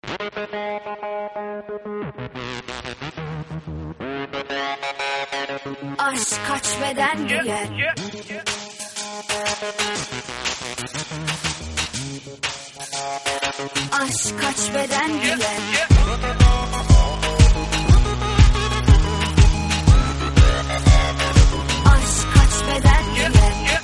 Aşk kaç beden giyer. Aşk kaç beden giyer. Aşk kaç beden giyer.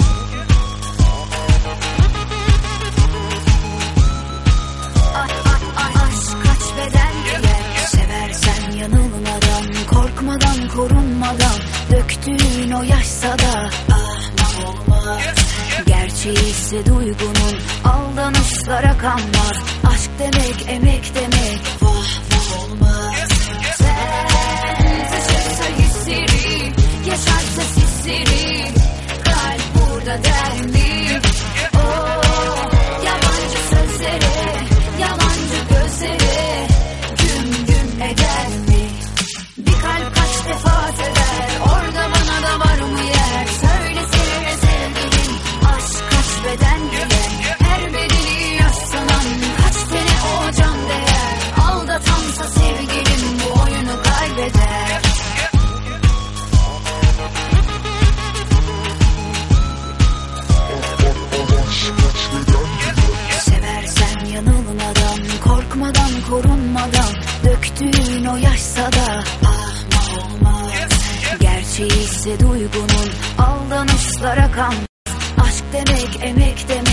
Aşk kaç beden giyer. Seversen yanılmadan, korkmadan, korunmadan, döktüğün o yaşsa da ahmak olmaz. Gerçeği ise duygunun, aldanışlara kanmaz. Aşk demek emek demek, vah vah olmaz. Sen taşırsa hisleri, yaşarsa sisleri, kalp burada der mi? Oh, yabancı sözlere, yalancı gözlere güm güm eder mi? Bir kalp kaç defa sever, orada bana da var mı yer? Söylesene sevgilim, aşk kaç beden giyer. Her bedeni yaş sanan, kaç tane o can değer. Aldatansa sevgilim, bu oyunu kaybeder. Seversen yanılmadan, korkmadan, korunmadan, döktüğün o yaşsa da ahmak olmaz. Gerçeği ise duygunun, aldanışlara kanmaz. Aşk demek emek demek.